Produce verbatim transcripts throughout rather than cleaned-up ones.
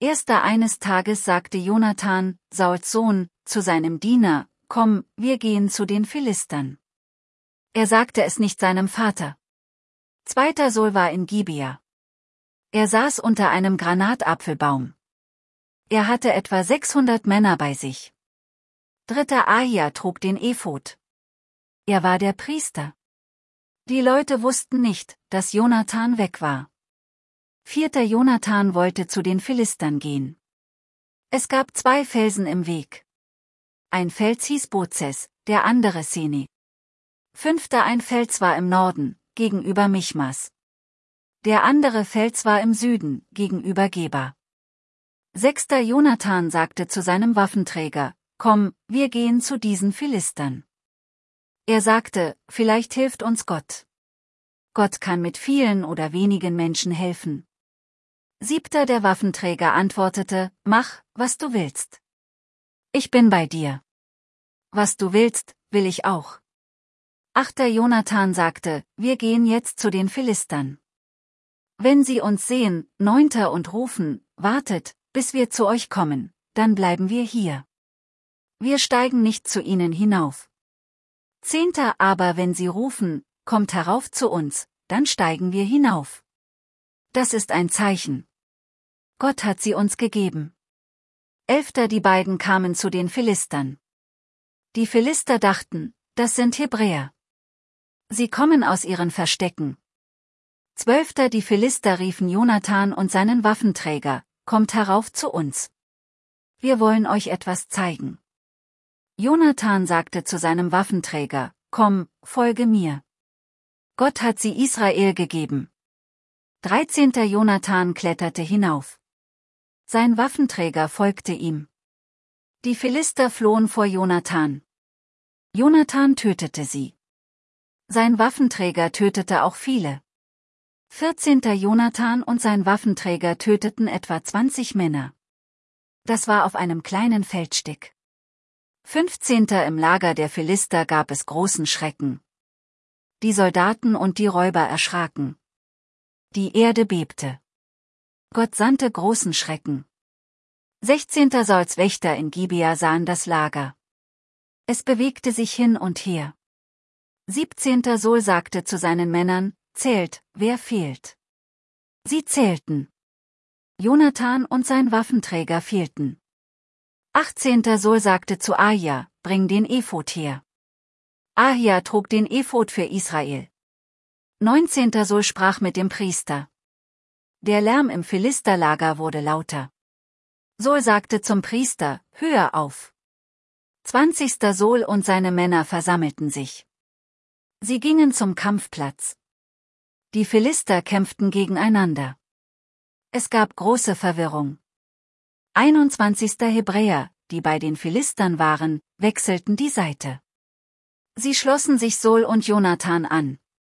Erster eines Tages sagte Jonathan, Sauls Sohn, zu seinem Diener, komm, wir gehen zu den Philistern. Er sagte es nicht seinem Vater. Zweiter Saul war in Gibea. Er saß unter einem Granatapfelbaum. Er hatte etwa sechshundert Männer bei sich. Dritter Ahia trug den Ephod. Er war der Priester. Die Leute wussten nicht, dass Jonathan weg war. Vierter Jonathan wollte zu den Philistern gehen. Es gab zwei Felsen im Weg. Ein Fels hieß Bozes, der andere Sene. Fünfter ein Fels war im Norden, gegenüber Michmas. Der andere Fels war im Süden, gegenüber Geba. Sechster Jonathan sagte zu seinem Waffenträger, komm, wir gehen zu diesen Philistern. Er sagte, vielleicht hilft uns Gott. Gott kann mit vielen oder wenigen Menschen helfen. Siebter der Waffenträger antwortete, mach, was du willst. Ich bin bei dir. Was du willst, will ich auch. Achter Jonathan sagte, wir gehen jetzt zu den Philistern. Wenn sie uns sehen, neunter und rufen, wartet, bis wir zu euch kommen, dann bleiben wir hier. Wir steigen nicht zu ihnen hinauf. Zehnter aber wenn sie rufen, kommt herauf zu uns, dann steigen wir hinauf. Das ist ein Zeichen. Gott hat sie uns gegeben. Elfter die beiden kamen zu den Philistern. Die Philister dachten, das sind Hebräer. Sie kommen aus ihren Verstecken. Zwölfter die Philister riefen Jonathan und seinen Waffenträger, kommt herauf zu uns. Wir wollen euch etwas zeigen. Jonathan sagte zu seinem Waffenträger, komm, folge mir. Gott hat sie Israel gegeben. Dreizehnter Jonathan kletterte hinauf. Sein Waffenträger folgte ihm. Die Philister flohen vor Jonathan. Jonathan tötete sie. Sein Waffenträger tötete auch viele. vierzehnter Jonathan und sein Waffenträger töteten etwa zwanzig Männer. Das war auf einem kleinen Feldstück. fünfzehnter Im Lager der Philister gab es großen Schrecken. Die Soldaten und die Räuber erschraken. Die Erde bebte. Gott sandte großen Schrecken. sechzehnter Sauls Wächter in Gibea sahen das Lager. Es bewegte sich hin und her. siebzehnter Saul sagte zu seinen Männern, zählt, wer fehlt. Sie zählten. Jonathan und sein Waffenträger fehlten. achtzehnter Saul sagte zu Ahia, bring den Ephod her. Ahia trug den Ephod für Israel. neunzehnter Saul sprach mit dem Priester. Der Lärm im Philisterlager wurde lauter. Saul sagte zum Priester, höher auf. zwanzigster Saul und seine Männer versammelten sich. Sie gingen zum Kampfplatz. Die Philister kämpften gegeneinander. Es gab große Verwirrung. einundzwanzigster Hebräer, die bei den Philistern waren, wechselten die Seite. Sie schlossen sich Saul und Jonathan an.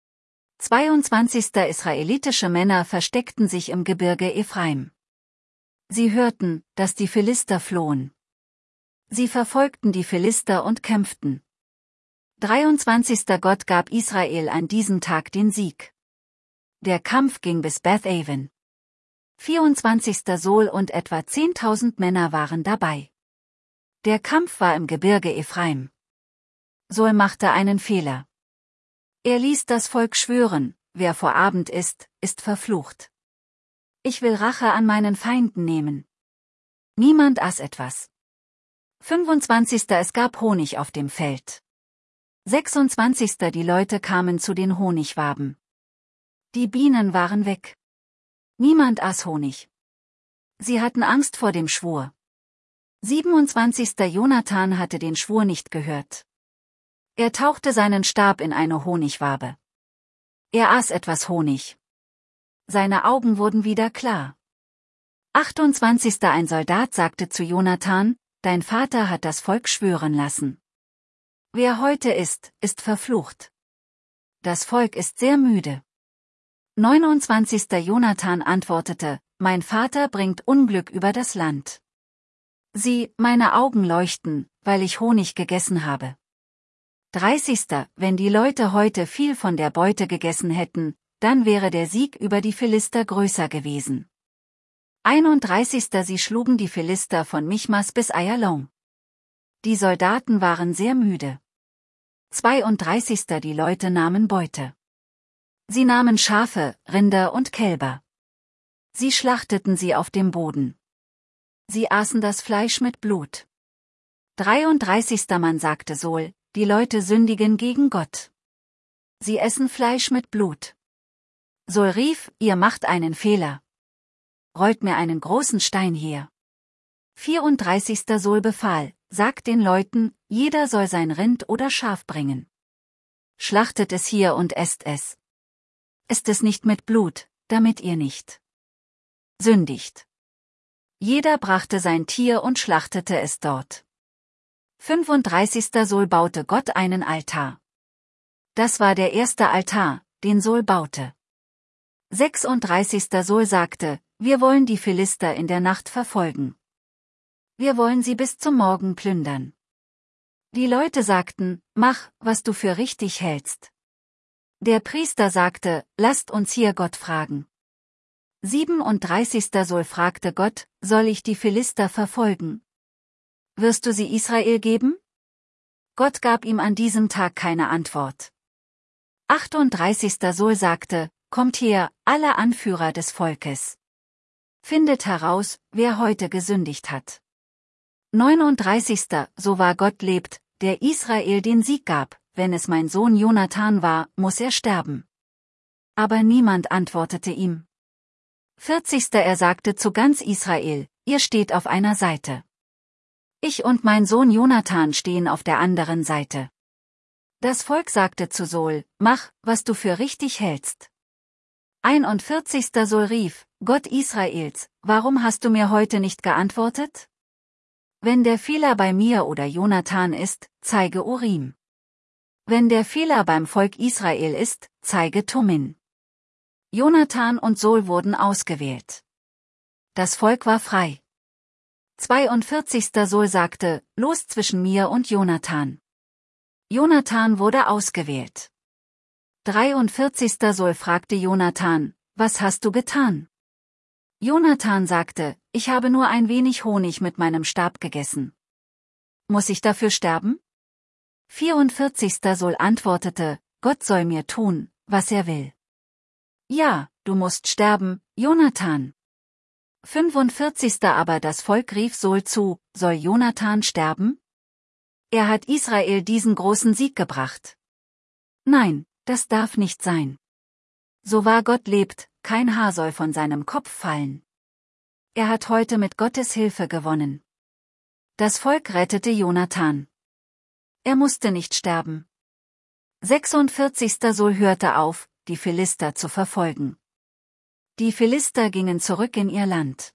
zweiundzwanzigster israelitische Männer versteckten sich im Gebirge Ephraim. Sie hörten, dass die Philister flohen. Sie verfolgten die Philister und kämpften. dreiundzwanzigster Gott gab Israel an diesem Tag den Sieg. Der Kampf ging bis Beth-Aven. vierundzwanzigster Saul und etwa zehntausend Männer waren dabei. Der Kampf war im Gebirge Ephraim. Saul machte einen Fehler. Er ließ das Volk schwören, wer vor Abend isst, ist verflucht. Ich will Rache an meinen Feinden nehmen. Niemand aß etwas. fünfundzwanzigster Es gab Honig auf dem Feld. sechsundzwanzigster Die Leute kamen zu den Honigwaben. Die Bienen waren weg. Niemand aß Honig. Sie hatten Angst vor dem Schwur. siebenundzwanzigster Jonathan hatte den Schwur nicht gehört. Er tauchte seinen Stab in eine Honigwabe. Er aß etwas Honig. Seine Augen wurden wieder klar. achtundzwanzigster Ein Soldat sagte zu Jonathan, dein Vater hat das Volk schwören lassen. Wer heute isst, ist verflucht. Das Volk ist sehr müde. neunundzwanzigster Jonathan antwortete, mein Vater bringt Unglück über das Land. Sieh, meine Augen leuchten, weil ich Honig gegessen habe. dreißigster Wenn die Leute heute viel von der Beute gegessen hätten, dann wäre der Sieg über die Philister größer gewesen. einunddreißigster Sie schlugen die Philister von Michmas bis Ayalon. Die Soldaten waren sehr müde. zweiunddreißigster Die Leute nahmen Beute. Sie nahmen Schafe, Rinder und Kälber. Sie schlachteten sie auf dem Boden. Sie aßen das Fleisch mit Blut. dreiunddreißigster Mann sagte Saul, die Leute sündigen gegen Gott. Sie essen Fleisch mit Blut. Saul rief, ihr macht einen Fehler. Rollt mir einen großen Stein her. vierunddreißigster Saul befahl, sagt den Leuten, jeder soll sein Rind oder Schaf bringen. Schlachtet es hier und esst es. Esst es nicht mit Blut, damit ihr nicht sündigt. Jeder brachte sein Tier und schlachtete es dort. fünfunddreißigster Saul baute Gott einen Altar. Das war der erste Altar, den Saul baute. sechsunddreißigster Saul sagte, wir wollen die Philister in der Nacht verfolgen. Wir wollen sie bis zum Morgen plündern. Die Leute sagten, mach, was du für richtig hältst. Der Priester sagte, lasst uns hier Gott fragen. siebenunddreißigster Saul fragte Gott, soll ich die Philister verfolgen? Wirst du sie Israel geben? Gott gab ihm an diesem Tag keine Antwort. achtunddreißigster Saul sagte, kommt her, alle Anführer des Volkes. Findet heraus, wer heute gesündigt hat. neununddreißigster So wahr Gott lebt, der Israel den Sieg gab, wenn es mein Sohn Jonathan war, muss er sterben. Aber niemand antwortete ihm. vierzigster Er sagte zu ganz Israel, ihr steht auf einer Seite. Ich und mein Sohn Jonathan stehen auf der anderen Seite. Das Volk sagte zu Saul, mach, was du für richtig hältst. einundvierzigster Saul rief, Gott Israels, warum hast du mir heute nicht geantwortet? Wenn der Fehler bei mir oder Jonathan ist, zeige Urim. Wenn der Fehler beim Volk Israel ist, zeige Tummin. Jonathan und Saul wurden ausgewählt. Das Volk war frei. zweiundvierzigster Saul sagte, los zwischen mir und Jonathan. Jonathan wurde ausgewählt. dreiundvierzigster Saul fragte Jonathan, was hast du getan? Jonathan sagte, ich habe nur ein wenig Honig mit meinem Stab gegessen. Muss ich dafür sterben? vierundvierzigster Saul antwortete, Gott soll mir tun, was er will. Ja, du musst sterben, Jonathan. fünfundvierzigster Aber das Volk rief Saul zu, soll Jonathan sterben? Er hat Israel diesen großen Sieg gebracht. Nein, das darf nicht sein. So wahr Gott lebt, kein Haar soll von seinem Kopf fallen. Er hat heute mit Gottes Hilfe gewonnen. Das Volk rettete Jonathan. Er musste nicht sterben. sechsundvierzigster Saul hörte auf, die Philister zu verfolgen. Die Philister gingen zurück in ihr Land.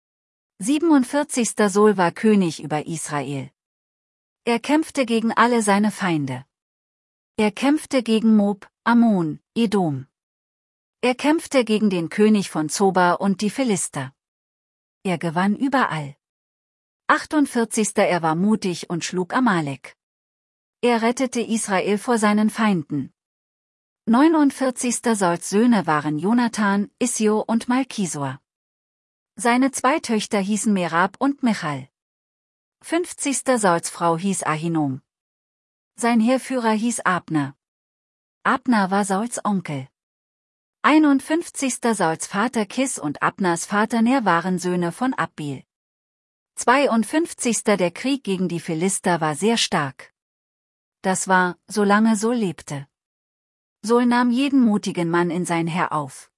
siebenundvierzigster Saul war König über Israel. Er kämpfte gegen alle seine Feinde. Er kämpfte gegen Moab, Ammon, Edom. Er kämpfte gegen den König von Zoba und die Philister. Er gewann überall. achtundvierzigster Er war mutig und schlug Amalek. Er rettete Israel vor seinen Feinden. neunundvierzigster Sauls Söhne waren Jonathan, Issio und Malkisua. Seine zwei Töchter hießen Merab und Michal. fünfzigster Sauls Frau hieß Ahinom. Sein Heerführer hieß Abner. Abner war Sauls Onkel. einundfünfzigster Sauls Vater Kis und Abners Vater Ner waren Söhne von Abbil. zweiundfünfzigster Der Krieg gegen die Philister war sehr stark. Das war, solange Saul lebte. Saul nahm jeden mutigen Mann in sein Heer auf.